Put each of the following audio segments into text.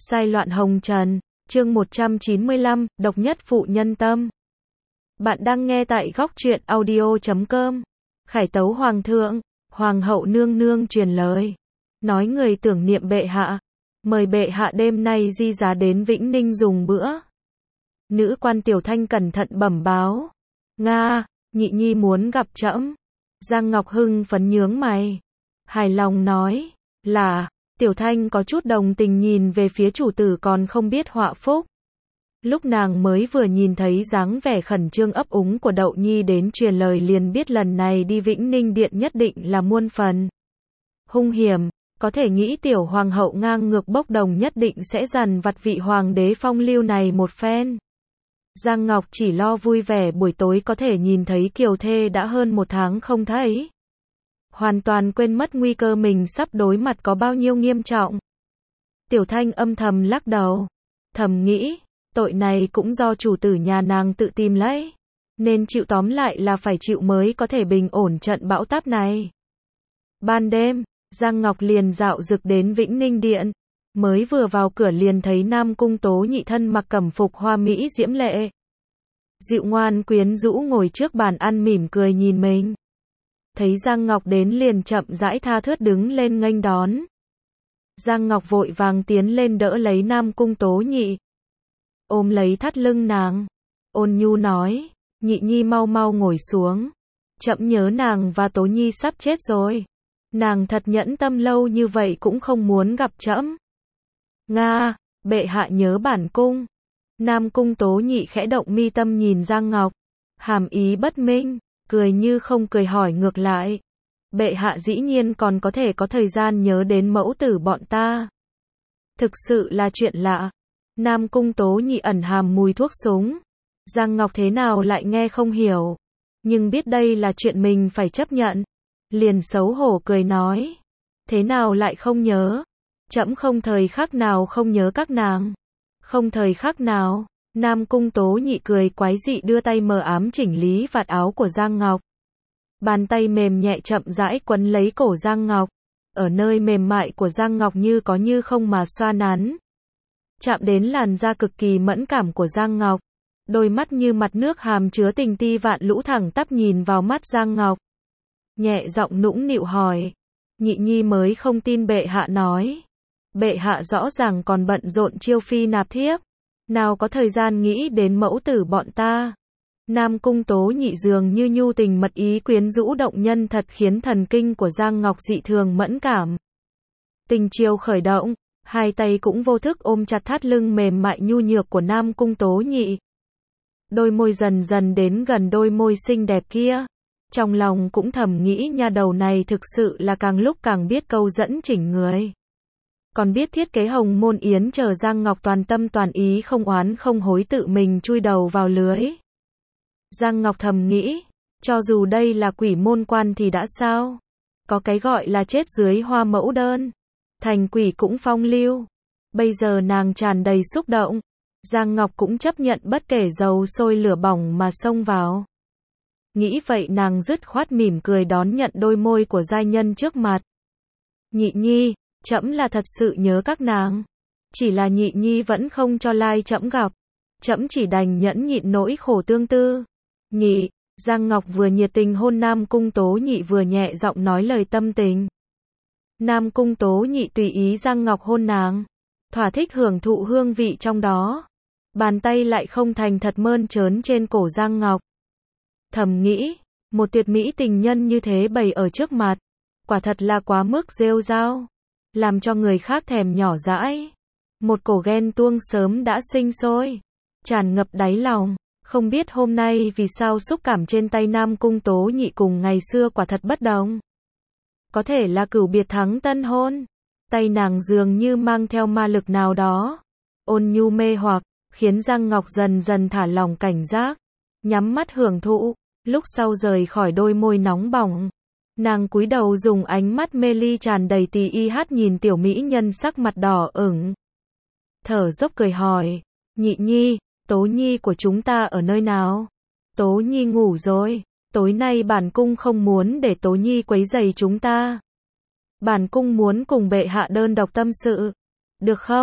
Sai loạn hồng trần, chương 195, độc nhất phụ nhân tâm. Bạn đang nghe tại góc truyện audio.com. Khải tấu hoàng thượng, hoàng hậu nương nương truyền lời. Nói người tưởng niệm bệ hạ. Mời bệ hạ đêm nay di giá đến Vĩnh Ninh dùng bữa. Nữ quan Tiểu Thanh cẩn thận bẩm báo. Nga, nhị nhi muốn gặp trẫm. Giang Ngọc hưng phấn nhướng mày. Hài lòng nói, là, Tiểu Thanh có chút đồng tình nhìn về phía chủ tử còn không biết họa phúc. Lúc nàng mới vừa nhìn thấy dáng vẻ khẩn trương ấp úng của Đậu Nhi đến truyền lời liền biết lần này đi Vĩnh Ninh Điện nhất định là muôn phần hung hiểm, có thể nghĩ tiểu hoàng hậu ngang ngược bốc đồng nhất định sẽ dằn vặt vị hoàng đế phong lưu này một phen. Giang Ngọc chỉ lo vui vẻ buổi tối có thể nhìn thấy kiều thê đã hơn một tháng không thấy. Hoàn toàn quên mất nguy cơ mình sắp đối mặt có bao nhiêu nghiêm trọng. Tiểu Thanh âm thầm lắc đầu, thầm nghĩ, tội này cũng do chủ tử nhà nàng tự tìm lấy, nên chịu, tóm lại là phải chịu mới có thể bình ổn trận bão táp này. Ban đêm, Giang Ngọc liền dạo dực đến Vĩnh Ninh Điện, mới vừa vào cửa liền thấy Nam Cung Tố Nhị thân mặc cẩm phục hoa mỹ diễm lệ, dịu ngoan quyến rũ ngồi trước bàn ăn mỉm cười nhìn mình. Thấy Giang Ngọc đến liền chậm rãi tha thướt đứng lên nghênh đón. Giang Ngọc vội vàng tiến lên đỡ lấy Nam Cung Tố Nhị, ôm lấy thắt lưng nàng, ôn nhu nói, Nhị nhi mau mau ngồi xuống, trẫm nhớ nàng và Tố Nhi sắp chết rồi. Nàng thật nhẫn tâm lâu như vậy cũng không muốn gặp trẫm. Nga, bệ hạ nhớ bản cung. Nam Cung Tố Nhị khẽ động mi tâm nhìn Giang Ngọc, hàm ý bất minh, cười như không cười hỏi ngược lại. Bệ hạ dĩ nhiên còn có thể có thời gian nhớ đến mẫu tử bọn ta. Thực sự là chuyện lạ. Nam Cung Tố Nhị ẩn hàm mùi thuốc súng. Giang Ngọc thế nào lại nghe không hiểu, nhưng biết đây là chuyện mình phải chấp nhận, liền xấu hổ cười nói, thế nào lại không nhớ? Trẫm không thời khắc nào không nhớ các nàng. Không thời khắc nào? Nam Cung Tố Nhị cười quái dị đưa tay mờ ám chỉnh lý vạt áo của Giang Ngọc. Bàn tay mềm nhẹ chậm rãi quấn lấy cổ Giang Ngọc, ở nơi mềm mại của Giang Ngọc như có như không mà xoa nắn. Chạm đến làn da cực kỳ mẫn cảm của Giang Ngọc, đôi mắt như mặt nước hàm chứa tình ti vạn lũ thẳng tắp nhìn vào mắt Giang Ngọc. Nhẹ giọng nũng nịu hỏi, Nhị nhi mới không tin bệ hạ nói. Bệ hạ rõ ràng còn bận rộn chiêu phi nạp thiếp, nào có thời gian nghĩ đến mẫu tử bọn ta. Nam Cung Tố Nhị dường như nhu tình mật ý quyến rũ động nhân thật khiến thần kinh của Giang Ngọc dị thường mẫn cảm. Tình chiêu khởi động, hai tay cũng vô thức ôm chặt thắt lưng mềm mại nhu nhược của Nam Cung Tố Nhị. Đôi môi dần dần đến gần đôi môi xinh đẹp kia. Trong lòng cũng thầm nghĩ nha đầu này thực sự là càng lúc càng biết câu dẫn chỉnh người. Còn biết thiết kế hồng môn yến chờ Giang Ngọc toàn tâm toàn ý không oán không hối tự mình chui đầu vào lưới. Giang Ngọc thầm nghĩ, cho dù đây là quỷ môn quan thì đã sao? Có cái gọi là chết dưới hoa mẫu đơn, thành quỷ cũng phong lưu. Bây giờ nàng tràn đầy xúc động, Giang Ngọc cũng chấp nhận bất kể dầu sôi lửa bỏng mà xông vào. Nghĩ vậy nàng dứt khoát mỉm cười đón nhận đôi môi của giai nhân trước mặt. Nhị nhi, trẫm là thật sự nhớ các nàng. Chỉ là nhị nhi vẫn không cho lai trẫm gặp. Trẫm chỉ đành nhẫn nhịn nỗi khổ tương tư. Nhị, Giang Ngọc vừa nhiệt tình hôn Nam Cung Tố Nhị vừa nhẹ giọng nói lời tâm tình. Nam Cung Tố Nhị tùy ý Giang Ngọc hôn nàng, thỏa thích hưởng thụ hương vị trong đó. Bàn tay lại không thành thật mơn trớn trên cổ Giang Ngọc. Thầm nghĩ, một tuyệt mỹ tình nhân như thế bày ở trước mặt, quả thật là quá mức rêu rao, làm cho người khác thèm nhỏ dãi. Một cổ ghen tuông sớm đã sinh sôi, tràn ngập đáy lòng. Không biết hôm nay vì sao xúc cảm trên tay Nam Cung Tố Nhị cùng ngày xưa quả thật bất đồng. Có thể là cửu biệt thắng tân hôn. Tay nàng dường như mang theo ma lực nào đó, ôn nhu mê hoặc, khiến Giang Ngọc dần dần thả lỏng cảnh giác, nhắm mắt hưởng thụ. Lúc sau rời khỏi đôi môi nóng bỏng, nàng cúi đầu dùng ánh mắt mê ly tràn đầy tì y hát nhìn tiểu mỹ nhân sắc mặt đỏ ửng. Thở dốc cười hỏi, Nhị nhi, Tố Nhi của chúng ta ở nơi nào? Tố Nhi ngủ rồi, tối nay bản cung không muốn để Tố Nhi quấy rầy chúng ta. Bản cung muốn cùng bệ hạ đơn độc tâm sự, được không?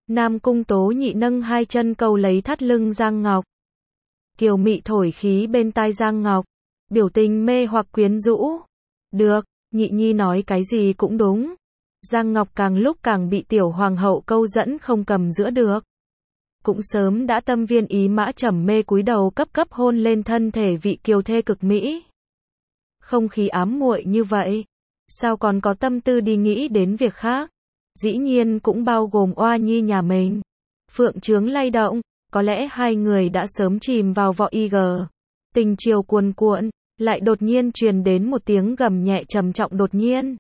Nam Cung Tố Nhị nâng hai chân cầu lấy thắt lưng Giang Ngọc. Kiều mị thổi khí bên tai Giang Ngọc, biểu tình mê hoặc quyến rũ. Được, Nhị Nhi nói cái gì cũng đúng. Giang Ngọc càng lúc càng bị tiểu hoàng hậu câu dẫn không cầm giữa được. Cũng sớm đã tâm viên ý mã trầm mê cúi đầu cấp cấp hôn lên thân thể vị kiều thê cực mỹ. Không khí ám muội như vậy, sao còn có tâm tư đi nghĩ đến việc khác? Dĩ nhiên cũng bao gồm Oa Nhi nhà mình. Phượng trướng lay động, có lẽ hai người đã sớm chìm vào vỏ IG. Tình chiều cuồn cuộn, lại đột nhiên truyền đến một tiếng gầm nhẹ trầm trọng đột nhiên.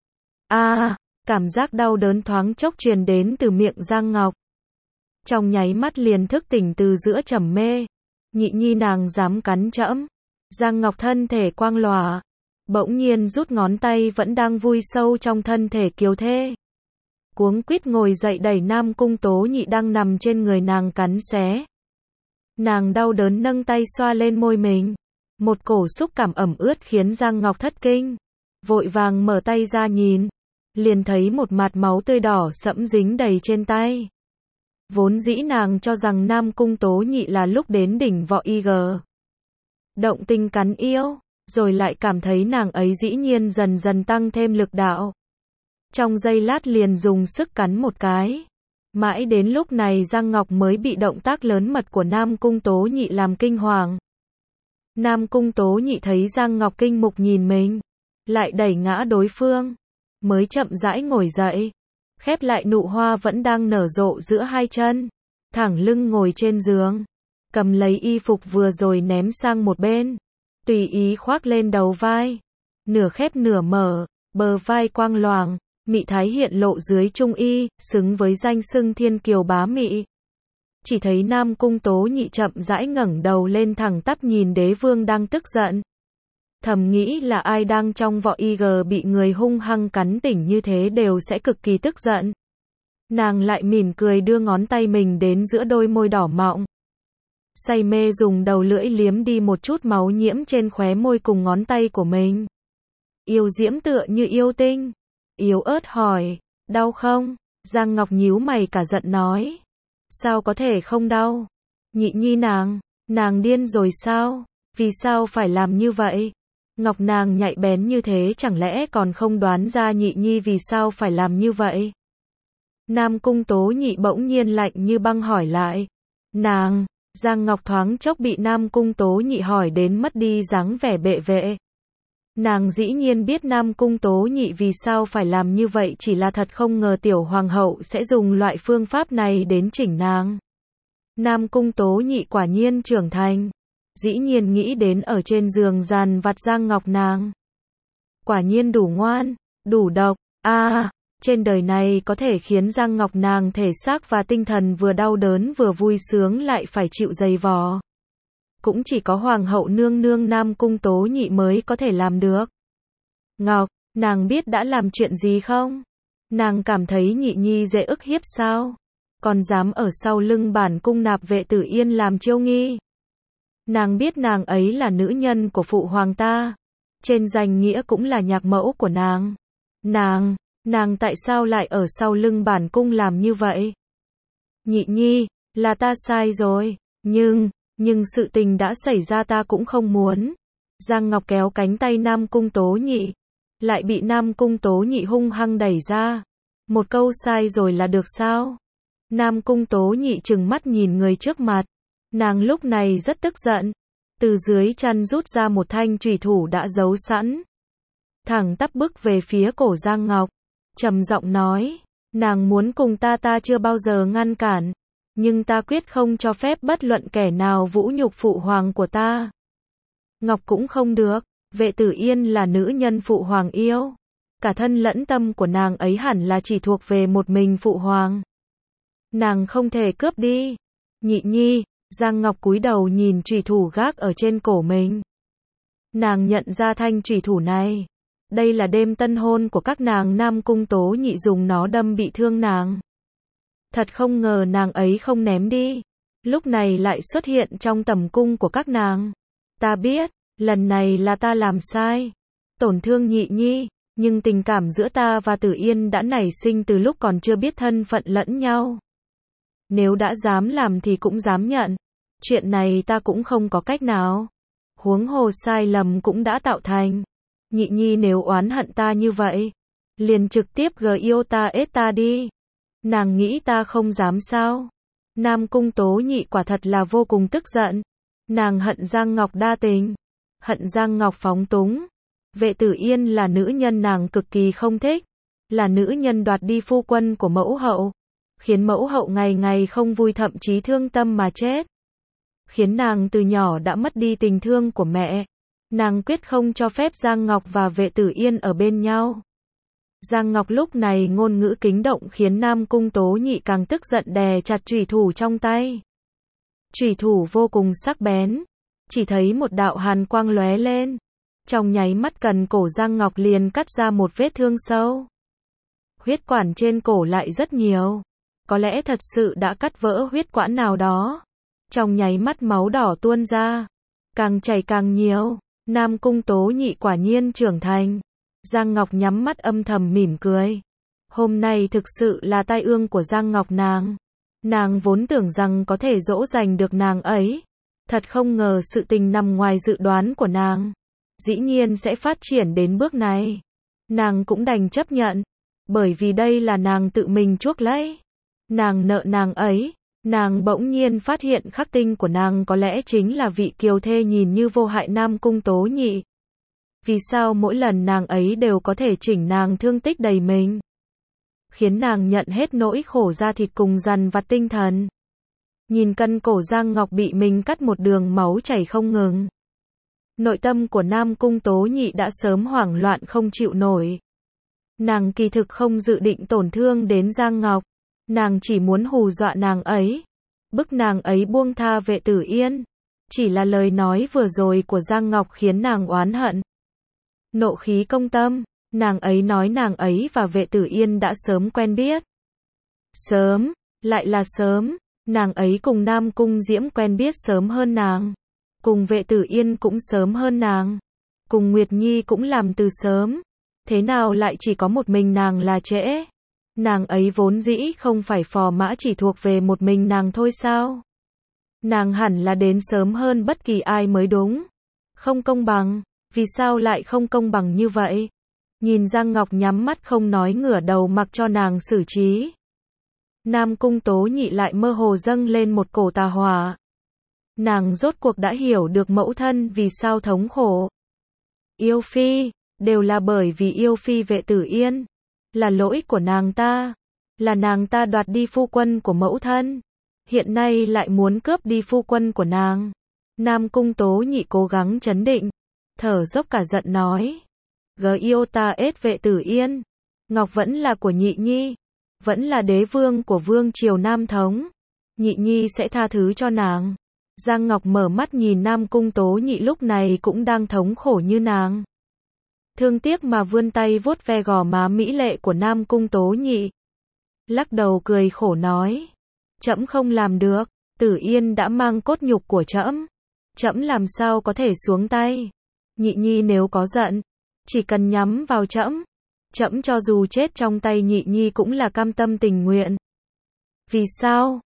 Cảm giác đau đớn thoáng chốc truyền đến từ miệng Giang Ngọc. Trong nháy mắt liền thức tỉnh từ giữa trầm mê. Nhị Nhi nàng dám cắn trẫm. Giang Ngọc thân thể quang lòa, bỗng nhiên rút ngón tay vẫn đang vui sâu trong thân thể kiều thê. Cuống quýt ngồi dậy đẩy Nam Cung Tố Nhị đang nằm trên người nàng cắn xé. Nàng đau đớn nâng tay xoa lên môi mình. Một cổ xúc cảm ẩm ướt khiến Giang Ngọc thất kinh. Vội vàng mở tay ra nhìn. Liền thấy một mạt máu tươi đỏ sẫm dính đầy trên tay. Vốn dĩ nàng cho rằng Nam Cung Tố Nhị là lúc đến đỉnh võ IG. Động tình cắn yêu, rồi lại cảm thấy nàng ấy dĩ nhiên dần dần tăng thêm lực đạo. Trong giây lát liền dùng sức cắn một cái. Mãi đến lúc này Giang Ngọc mới bị động tác lớn mật của Nam Cung Tố Nhị làm kinh hoàng. Nam Cung Tố Nhị thấy Giang Ngọc kinh mục nhìn mình, lại đẩy ngã đối phương, mới chậm rãi ngồi dậy, khép lại nụ hoa vẫn đang nở rộ giữa hai chân, thẳng lưng ngồi trên giường, cầm lấy y phục vừa rồi ném sang một bên, tùy ý khoác lên đầu vai, nửa khép nửa mở, bờ vai quang loàng, mị thái hiện lộ dưới trung y, xứng với danh xưng thiên kiều bá mị. Chỉ thấy Nam Cung Tố Nhị chậm rãi ngẩng đầu lên thẳng tắp nhìn đế vương đang tức giận. Thầm nghĩ là ai đang trong vỏ IG bị người hung hăng cắn tỉnh như thế đều sẽ cực kỳ tức giận. Nàng lại mỉm cười đưa ngón tay mình đến giữa đôi môi đỏ mọng. Say mê dùng đầu lưỡi liếm đi một chút máu nhiễm trên khóe môi cùng ngón tay của mình. Yêu diễm tựa như yêu tinh. Yếu ớt hỏi, đau không? Giang Ngọc nhíu mày cả giận nói. Sao có thể không đau? Nhị Nhi nàng điên rồi sao? Vì sao phải làm như vậy? Ngọc nàng nhạy bén như thế chẳng lẽ còn không đoán ra Nhị Nhi vì sao phải làm như vậy? Nam Cung Tố Nhị bỗng nhiên lạnh như băng hỏi lại. Giang Ngọc thoáng chốc bị Nam Cung Tố Nhị hỏi đến mất đi dáng vẻ bệ vệ. Nàng dĩ nhiên biết Nam Cung Tố Nhị vì sao phải làm như vậy, chỉ là thật không ngờ tiểu hoàng hậu sẽ dùng loại phương pháp này đến chỉnh nàng. Nam Cung Tố Nhị quả nhiên trưởng thành. Dĩ nhiên nghĩ đến ở trên giường dàn vặt Giang Ngọc nàng. Quả nhiên đủ ngoan, đủ độc. Trên đời này có thể khiến Giang Ngọc nàng thể xác và tinh thần vừa đau đớn vừa vui sướng lại phải chịu dày vò. Cũng chỉ có hoàng hậu nương nương Nam Cung Tố Nhị mới có thể làm được. Ngọc, nàng biết đã làm chuyện gì không? Nàng cảm thấy Nhị Nhi dễ ức hiếp sao? Còn dám ở sau lưng bản cung nạp Vệ Tử Yên làm chiêu nghi. Nàng biết nàng ấy là nữ nhân của phụ hoàng ta. Trên danh nghĩa cũng là nhạc mẫu của nàng. Nàng tại sao lại ở sau lưng bản cung làm như vậy? Nhị Nhi, là ta sai rồi. Nhưng sự tình đã xảy ra ta cũng không muốn. Giang Ngọc kéo cánh tay Nam Cung Tố Nhị. Lại bị Nam Cung Tố Nhị hung hăng đẩy ra. Một câu sai rồi là được sao? Nam Cung Tố Nhị trừng mắt nhìn người trước mặt. Nàng lúc này rất tức giận. Từ dưới chăn rút ra một thanh chùy thủ đã giấu sẵn. Thẳng tắp bước về phía cổ Giang Ngọc. Trầm giọng nói. Nàng muốn cùng ta chưa bao giờ ngăn cản. Nhưng ta quyết không cho phép bất luận kẻ nào vũ nhục phụ hoàng của ta. Ngọc cũng không được. Vệ Tử Yên là nữ nhân phụ hoàng yêu. Cả thân lẫn tâm của nàng ấy hẳn là chỉ thuộc về một mình phụ hoàng. Nàng không thể cướp đi. Nhị Nhi, Giang Ngọc cúi đầu nhìn chùy thủ gác ở trên cổ mình. Nàng nhận ra thanh chùy thủ này. Đây là đêm tân hôn của các nàng, Nam Cung Tố Nhị dùng nó đâm bị thương nàng. Thật không ngờ nàng ấy không ném đi. Lúc này lại xuất hiện trong tầm cung của các nàng. Ta biết, lần này là ta làm sai. Tổn thương Nhị Nhi, nhưng tình cảm giữa ta và Tử Yên đã nảy sinh từ lúc còn chưa biết thân phận lẫn nhau. Nếu đã dám làm thì cũng dám nhận. Chuyện này ta cũng không có cách nào. Huống hồ sai lầm cũng đã tạo thành. Nhị nhi nếu oán hận ta như vậy, liền trực tiếp yêu ta ết ta đi. Nàng nghĩ ta không dám sao? Nam Cung Tố Nhị quả thật là vô cùng tức giận. Nàng hận Giang Ngọc đa tình, hận Giang Ngọc phóng túng. Vệ Tử Yên là nữ nhân nàng cực kỳ không thích, là nữ nhân đoạt đi phu quân của mẫu hậu, khiến mẫu hậu ngày ngày không vui, thậm chí thương tâm mà chết. Khiến nàng từ nhỏ đã mất đi tình thương của mẹ. Nàng quyết không cho phép Giang Ngọc và Vệ Tử Yên ở bên nhau. Giang Ngọc lúc này ngôn ngữ kính động khiến Nam Cung Tố Nhị càng tức giận, đè chặt chủy thủ trong tay. Chủy thủ vô cùng sắc bén, chỉ thấy một đạo hàn quang lóe lên. Trong nháy mắt cần cổ Giang Ngọc liền cắt ra một vết thương sâu. Huyết quản trên cổ lại rất nhiều. Có lẽ thật sự đã cắt vỡ huyết quản nào đó. Trong nháy mắt máu đỏ tuôn ra. Càng chảy càng nhiều. Nam Cung Tố Nhị quả nhiên trưởng thành. Giang Ngọc nhắm mắt âm thầm mỉm cười. Hôm nay thực sự là tai ương của Giang Ngọc nàng. Nàng vốn tưởng rằng có thể dỗ dành được nàng ấy. Thật không ngờ sự tình nằm ngoài dự đoán của nàng. Dĩ nhiên sẽ phát triển đến bước này. Nàng cũng đành chấp nhận. Bởi vì đây là nàng tự mình chuốc lấy. Nàng nợ nàng ấy. Nàng bỗng nhiên phát hiện khắc tinh của nàng có lẽ chính là vị kiều thê nhìn như vô hại Nam Cung Tố Nhị. Vì sao mỗi lần nàng ấy đều có thể chỉnh nàng thương tích đầy mình, khiến nàng nhận hết nỗi khổ da thịt cùng dằn vặt tinh thần. Nhìn cân cổ Giang Ngọc bị mình cắt một đường máu chảy không ngừng. Nội tâm của Nam Cung Tố Nhị đã sớm hoảng loạn không chịu nổi. Nàng kỳ thực không dự định tổn thương đến Giang Ngọc. Nàng chỉ muốn hù dọa nàng ấy, bức nàng ấy buông tha Vệ Tử Yên. Chỉ là lời nói vừa rồi của Giang Ngọc khiến nàng oán hận. Nộ khí công tâm, nàng ấy nói nàng ấy và Vệ Tử Yên đã sớm quen biết. Sớm, lại là sớm, nàng ấy cùng Nam Cung Diễm quen biết sớm hơn nàng. Cùng Vệ Tử Yên cũng sớm hơn nàng. Cùng Nguyệt Nhi cũng làm từ sớm. Thế nào lại chỉ có một mình nàng là trễ? Nàng ấy vốn dĩ không phải phò mã chỉ thuộc về một mình nàng thôi sao? Nàng hẳn là đến sớm hơn bất kỳ ai mới đúng. Không công bằng, vì sao lại không công bằng như vậy? Nhìn Giang Ngọc nhắm mắt không nói, ngửa đầu mặc cho nàng xử trí. Nam Cung Tố Nhị lại mơ hồ dâng lên một cổ tà hỏa. Nàng rốt cuộc đã hiểu được mẫu thân vì sao thống khổ. Yêu phi, đều là bởi vì yêu phi Vệ Tử Yên. Là lỗi của nàng ta. Là nàng ta đoạt đi phu quân của mẫu thân. Hiện nay lại muốn cướp đi phu quân của nàng. Nam Cung Tố Nhị cố gắng trấn định. Thở dốc cả giận nói. Yêu ta ết Vệ Tử Yên. Ngọc vẫn là của nhị nhi. Vẫn là đế vương của vương triều Nam Thống. Nhị nhi sẽ tha thứ cho nàng. Giang Ngọc mở mắt nhìn Nam Cung Tố Nhị lúc này cũng đang thống khổ như nàng. Thương tiếc mà vươn tay vuốt ve gò má mỹ lệ của Nam Cung Tố Nhị. Lắc đầu cười khổ nói. Trẫm không làm được. Tử Yên đã mang cốt nhục của trẫm. Trẫm làm sao có thể xuống tay. Nhị nhi nếu có giận, chỉ cần nhắm vào trẫm. Trẫm cho dù chết trong tay nhị nhi cũng là cam tâm tình nguyện. Vì sao?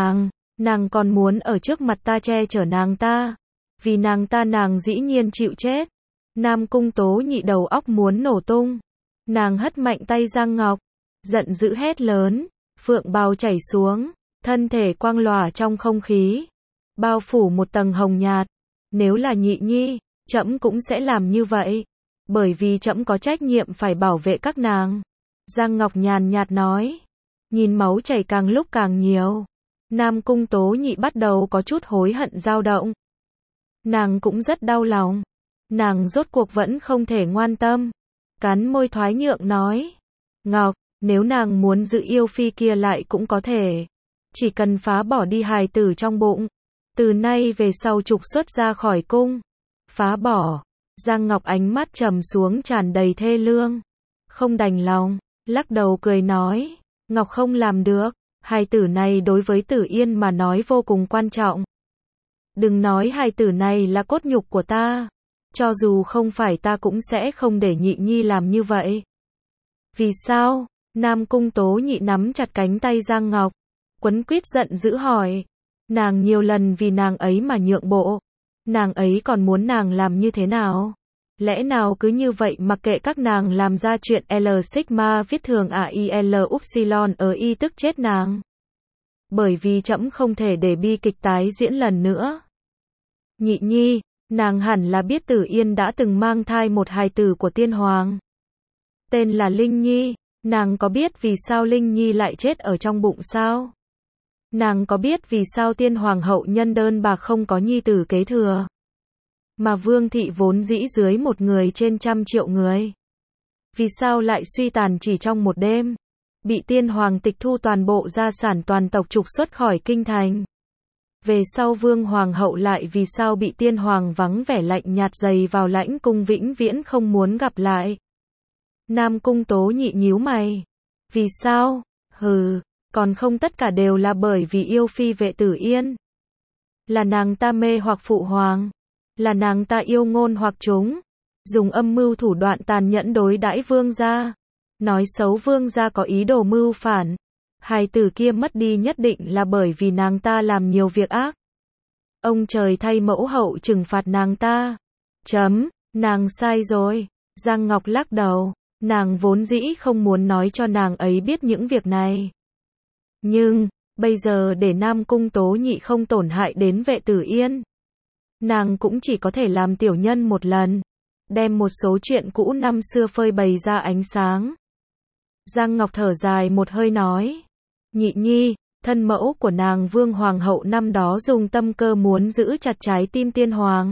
Nàng còn muốn ở trước mặt ta che chở nàng ta. Vì nàng ta nàng dĩ nhiên chịu chết. Nam Cung Tố Nhị đầu óc muốn nổ tung. Nàng hất mạnh tay Giang Ngọc, giận dữ hét lớn, phượng bào chảy xuống, thân thể quang lòa trong không khí, bao phủ một tầng hồng nhạt. Nếu là nhị nhi, trẫm cũng sẽ làm như vậy, bởi vì trẫm có trách nhiệm phải bảo vệ các nàng. Giang Ngọc nhàn nhạt nói, nhìn máu chảy càng lúc càng nhiều. Nam Cung Tố Nhị bắt đầu có chút hối hận dao động. Nàng cũng rất đau lòng. Nàng rốt cuộc vẫn không thể ngoan tâm. Cắn môi thoái nhượng nói. Ngọc, nếu nàng muốn giữ yêu phi kia lại cũng có thể. Chỉ cần phá bỏ đi hài tử trong bụng. Từ nay về sau trục xuất ra khỏi cung. Phá bỏ. Giang Ngọc ánh mắt trầm xuống tràn đầy thê lương. Không đành lòng, lắc đầu cười nói. Ngọc không làm được. Hài tử này đối với Tử Yên mà nói vô cùng quan trọng. Đừng nói hài tử này là cốt nhục của ta. Cho dù không phải ta cũng sẽ không để nhị nhi làm như vậy. Vì sao? Nam Cung Tố Nhị nắm chặt cánh tay Giang Ngọc. Quấn quýt giận dữ hỏi. Nàng nhiều lần vì nàng ấy mà nhượng bộ. Nàng ấy còn muốn nàng làm như thế nào? Lẽ nào cứ như vậy mặc kệ các nàng làm ra chuyện L Sigma viết thường AIL Upsilon ở y tức chết nàng. Bởi vì trẫm không thể để bi kịch tái diễn lần nữa. Nhị nhi, nàng hẳn là biết Tử Yên đã từng mang thai một hài tử của tiên hoàng. Tên là Linh Nhi, nàng có biết vì sao Linh Nhi lại chết ở trong bụng sao? Nàng có biết vì sao tiên hoàng hậu nhân đơn bạc không có nhi tử kế thừa? Mà vương thị vốn dĩ dưới một người trên 100 triệu người. Vì sao lại suy tàn chỉ trong một đêm? Bị tiên hoàng tịch thu toàn bộ gia sản toàn tộc trục xuất khỏi kinh thành. Về sau vương hoàng hậu lại vì sao bị tiên hoàng vắng vẻ lạnh nhạt dày vào lãnh cung vĩnh viễn không muốn gặp lại? Nam Cung Tố Nhị nhíu mày. Vì sao? Hừ, còn không tất cả đều là bởi vì yêu phi Vệ Tử Yên. Là nàng ta mê hoặc phụ hoàng. Là nàng ta yêu ngôn hoặc chúng. Dùng âm mưu thủ đoạn tàn nhẫn đối đãi vương gia. Nói xấu vương gia có ý đồ mưu phản. Hài tử kia mất đi nhất định là bởi vì nàng ta làm nhiều việc ác. Ông trời thay mẫu hậu trừng phạt nàng ta. Nàng sai rồi. Giang Ngọc lắc đầu. Nàng vốn dĩ không muốn nói cho nàng ấy biết những việc này. Nhưng, bây giờ để Nam Cung Tố Nhị không tổn hại đến Vệ Tử Yên. Nàng cũng chỉ có thể làm tiểu nhân một lần. Đem một số chuyện cũ năm xưa phơi bày ra ánh sáng. Giang Ngọc thở dài một hơi nói. Nhị nhi, thân mẫu của nàng vương hoàng hậu năm đó dùng tâm cơ muốn giữ chặt trái tim tiên hoàng.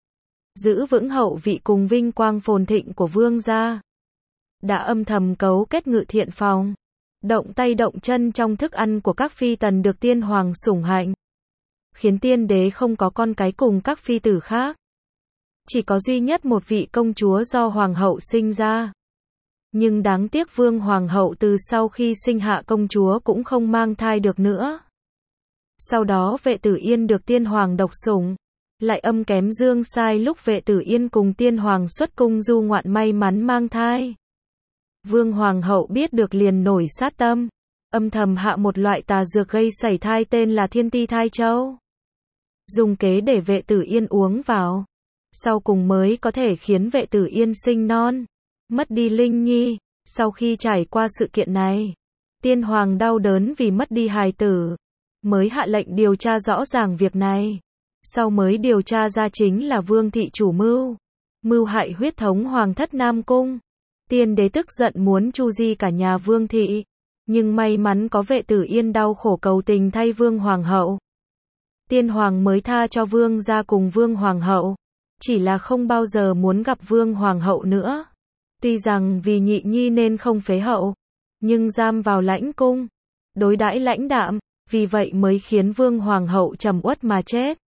Giữ vững hậu vị cùng vinh quang phồn thịnh của vương gia. Đã âm thầm cấu kết Ngự Thiện Phòng. Động tay động chân trong thức ăn của các phi tần được tiên hoàng sủng hạnh. Khiến tiên đế không có con cái cùng các phi tử khác. Chỉ có duy nhất một vị công chúa do hoàng hậu sinh ra. Nhưng đáng tiếc vương hoàng hậu từ sau khi sinh hạ công chúa cũng không mang thai được nữa. Sau đó Vệ Tử Yên được tiên hoàng độc sủng. Lại âm kém dương sai lúc Vệ Tử Yên cùng tiên hoàng xuất cung du ngoạn may mắn mang thai. Vương hoàng hậu biết được liền nổi sát tâm. Âm thầm hạ một loại tà dược gây sảy thai tên là Thiên Ti Thai Châu. Dùng kế để Vệ Tử Yên uống vào. Sau cùng mới có thể khiến Vệ Tử Yên sinh non. Mất đi Linh Nhi. Sau khi trải qua sự kiện này, tiên hoàng đau đớn vì mất đi hài tử. Mới hạ lệnh điều tra rõ ràng việc này. Sau mới điều tra ra chính là vương thị chủ mưu. Mưu hại huyết thống hoàng thất Nam Cung. Tiên đế tức giận muốn tru di cả nhà vương thị. Nhưng may mắn có Vệ Tử Yên đau khổ cầu tình thay vương hoàng hậu. Tiên hoàng mới tha cho vương gia cùng vương hoàng hậu. Chỉ là không bao giờ muốn gặp vương hoàng hậu nữa. Tuy rằng vì nhị nhi nên không phế hậu. Nhưng giam vào lãnh cung. Đối đãi lãnh đạm. Vì vậy mới khiến vương hoàng hậu trầm uất mà chết.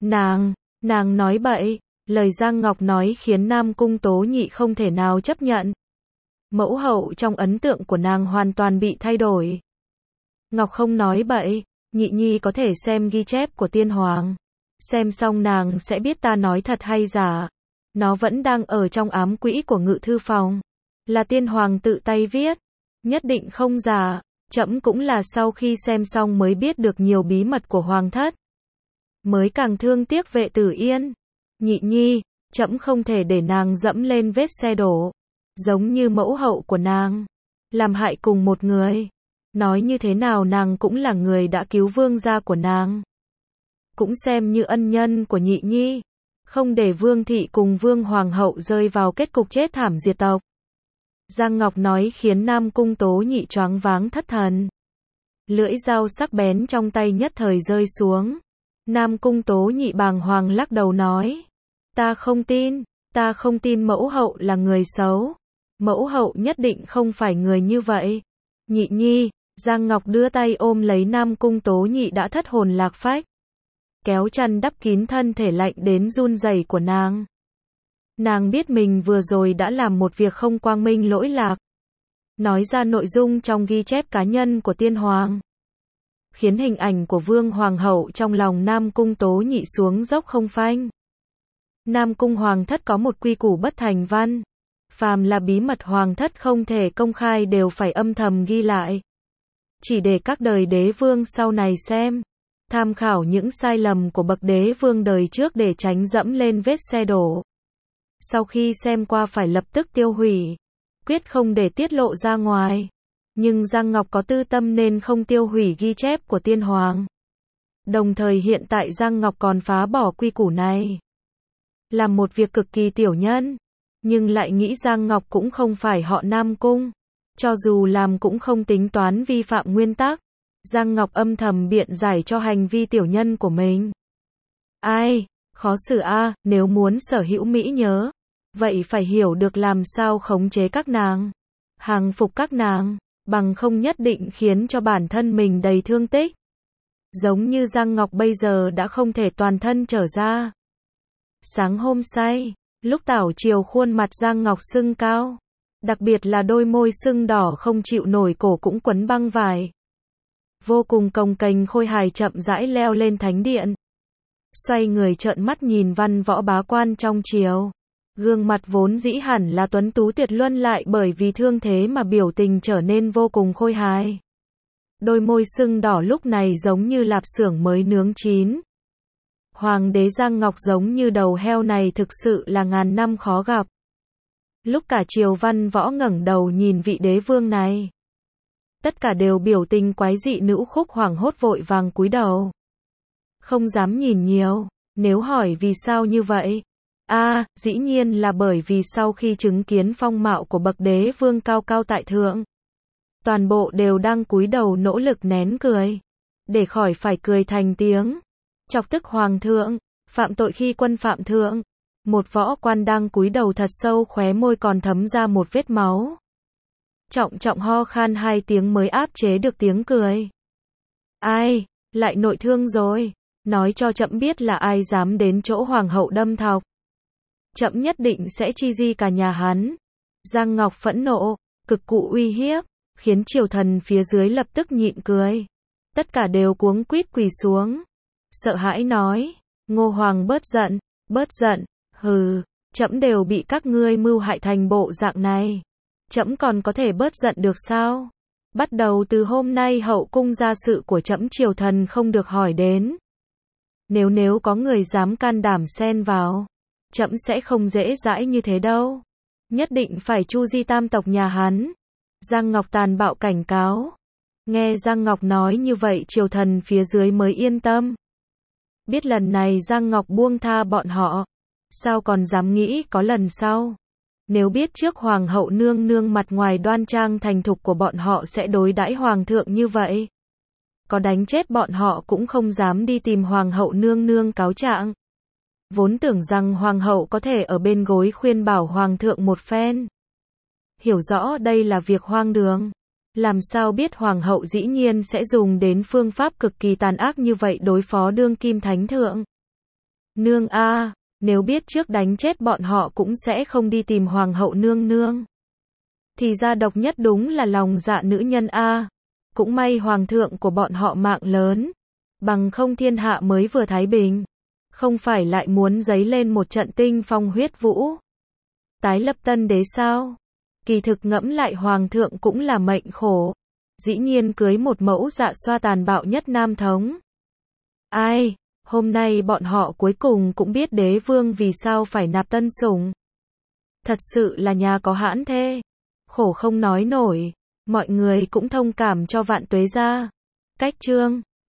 Nàng nói bậy. Lời Giang Ngọc nói khiến Nam Cung Tố Nhị không thể nào chấp nhận. Mẫu hậu trong ấn tượng của nàng hoàn toàn bị thay đổi. Ngọc không nói bậy, nhị nhi có thể xem ghi chép của tiên hoàng. Xem xong nàng sẽ biết ta nói thật hay giả. Nó vẫn đang ở trong ám quỹ của Ngự Thư Phòng. Là tiên hoàng tự tay viết. Nhất định không giả. Trẫm cũng là sau khi xem xong mới biết được nhiều bí mật của hoàng thất. Mới càng thương tiếc Vệ Tử Yên. Nhị nhi, trẫm không thể để nàng dẫm lên vết xe đổ. Giống như mẫu hậu của nàng. Làm hại cùng một người. Nói như thế nào nàng cũng là người đã cứu vương gia của nàng. Cũng xem như ân nhân của nhị nhi. Không để vương thị cùng vương hoàng hậu rơi vào kết cục chết thảm diệt tộc. Giang Ngọc nói khiến Nam Cung Tố Nhị choáng váng thất thần. Lưỡi dao sắc bén trong tay nhất thời rơi xuống. Nam Cung Tố Nhị bàng hoàng lắc đầu nói. Ta không tin mẫu hậu là người xấu. Mẫu hậu nhất định không phải người như vậy. Nhị nhi, Giang Ngọc đưa tay ôm lấy Nam Cung Tố Nhị đã thất hồn lạc phách. Kéo chăn đắp kín thân thể lạnh đến run rẩy của nàng. Nàng biết mình vừa rồi đã làm một việc không quang minh lỗi lạc. Nói ra nội dung trong ghi chép cá nhân của tiên hoàng. Khiến hình ảnh của vương hoàng hậu trong lòng Nam Cung Tố Nhị xuống dốc không phanh. Nam Cung hoàng thất có một quy củ bất thành văn. Phàm là bí mật hoàng thất không thể công khai đều phải âm thầm ghi lại. chỉ để các đời đế vương sau này xem, tham khảo những sai lầm của bậc đế vương đời trước để tránh dẫm lên vết xe đổ. Sau khi xem qua phải lập tức tiêu hủy, quyết không để tiết lộ ra ngoài. Nhưng Giang Ngọc có tư tâm nên không tiêu hủy ghi chép của tiên hoàng. Đồng thời hiện tại Giang Ngọc còn phá bỏ quy củ này. Làm một việc cực kỳ tiểu nhân, nhưng lại nghĩ Giang Ngọc cũng không phải họ Nam Cung. Cho dù làm cũng không tính toán vi phạm nguyên tắc. Giang Ngọc âm thầm biện giải cho hành vi tiểu nhân của mình. Ai, khó xử a, nếu muốn sở hữu mỹ nhớ, vậy phải hiểu được làm sao khống chế các nàng, hàng phục các nàng, bằng không nhất định khiến cho bản thân mình đầy thương tích. Giống như Giang Ngọc bây giờ đã không thể toàn thân trở ra. Sáng hôm say, lúc tảo chiều khuôn mặt Giang Ngọc sưng cao, đặc biệt là đôi môi sưng đỏ không chịu nổi, cổ cũng quấn băng vải. Vô cùng cồng kềnh khôi hài chậm rãi leo lên thánh điện. Xoay người trợn mắt nhìn văn võ bá quan trong triều. Gương mặt vốn dĩ hẳn là tuấn tú tuyệt luân lại bởi vì thương thế mà biểu tình trở nên vô cùng khôi hài. Đôi môi sưng đỏ lúc này giống như lạp xưởng mới nướng chín. Hoàng đế Giang Ngọc giống như đầu heo này thực sự là ngàn năm khó gặp. Lúc cả triều văn võ ngẩng đầu nhìn vị đế vương này, tất cả đều biểu tình quái dị, nữ khúc hoảng hốt vội vàng cúi đầu. Không dám nhìn nhiều, nếu hỏi vì sao như vậy? Dĩ nhiên là bởi vì sau khi chứng kiến phong mạo của bậc đế vương cao cao tại thượng, toàn bộ đều đang cúi đầu nỗ lực nén cười, để khỏi phải cười thành tiếng, chọc tức hoàng thượng, phạm tội khi quân phạm thượng. Một võ quan đang cúi đầu thật sâu, khóe môi còn thấm ra một vết máu. Trọng trọng ho khan 2 tiếng mới áp chế được tiếng cười. Ai, lại nội thương rồi, nói cho trẫm biết là ai dám đến chỗ hoàng hậu đâm thọc. Trẫm nhất định sẽ chi di cả nhà hắn. Giang Ngọc phẫn nộ, cực cụ uy hiếp, khiến triều thần phía dưới lập tức nhịn cười. Tất cả đều cuống quýt quỳ xuống. Sợ hãi nói, Ngô Hoàng bớt giận, hừ, trẫm đều bị các ngươi mưu hại thành bộ dạng này. Trẫm còn có thể bớt giận được sao? Bắt đầu từ hôm nay hậu cung gia sự của trẫm triều thần không được hỏi đến. Nếu có người dám can đảm xen vào, trẫm sẽ không dễ dãi như thế đâu. Nhất định phải chu di tam tộc nhà hắn. Giang Ngọc tàn bạo cảnh cáo. Nghe Giang Ngọc nói như vậy triều thần phía dưới mới yên tâm. Biết lần này Giang Ngọc buông tha bọn họ, sao còn dám nghĩ có lần sau. Nếu biết trước hoàng hậu nương nương mặt ngoài đoan trang thành thục của bọn họ sẽ đối đãi hoàng thượng như vậy, có đánh chết bọn họ cũng không dám đi tìm hoàng hậu nương nương cáo trạng. Vốn tưởng rằng hoàng hậu có thể ở bên gối khuyên bảo hoàng thượng một phen. Hiểu rõ đây là việc hoang đường. Làm sao biết hoàng hậu dĩ nhiên sẽ dùng đến phương pháp cực kỳ tàn ác như vậy đối phó đương kim thánh thượng. Nương nếu biết trước đánh chết bọn họ cũng sẽ không đi tìm hoàng hậu nương nương. Thì ra độc nhất đúng là lòng dạ nữ nhân Cũng may hoàng thượng của bọn họ mạng lớn, bằng không thiên hạ mới vừa thái bình, không phải lại muốn giấy lên một trận tinh phong huyết vũ, tái lập tân đế sao? Kỳ thực ngẫm lại hoàng thượng cũng là mệnh khổ, dĩ nhiên cưới một mẫu dạ xoa tàn bạo nhất nam thống. Hôm nay bọn họ cuối cùng cũng biết đế vương vì sao phải nạp tân sủng. Thật sự là nhà có hãn thế, khổ không nói nổi. Mọi người cũng thông cảm cho Vạn Tuế gia. Cách chương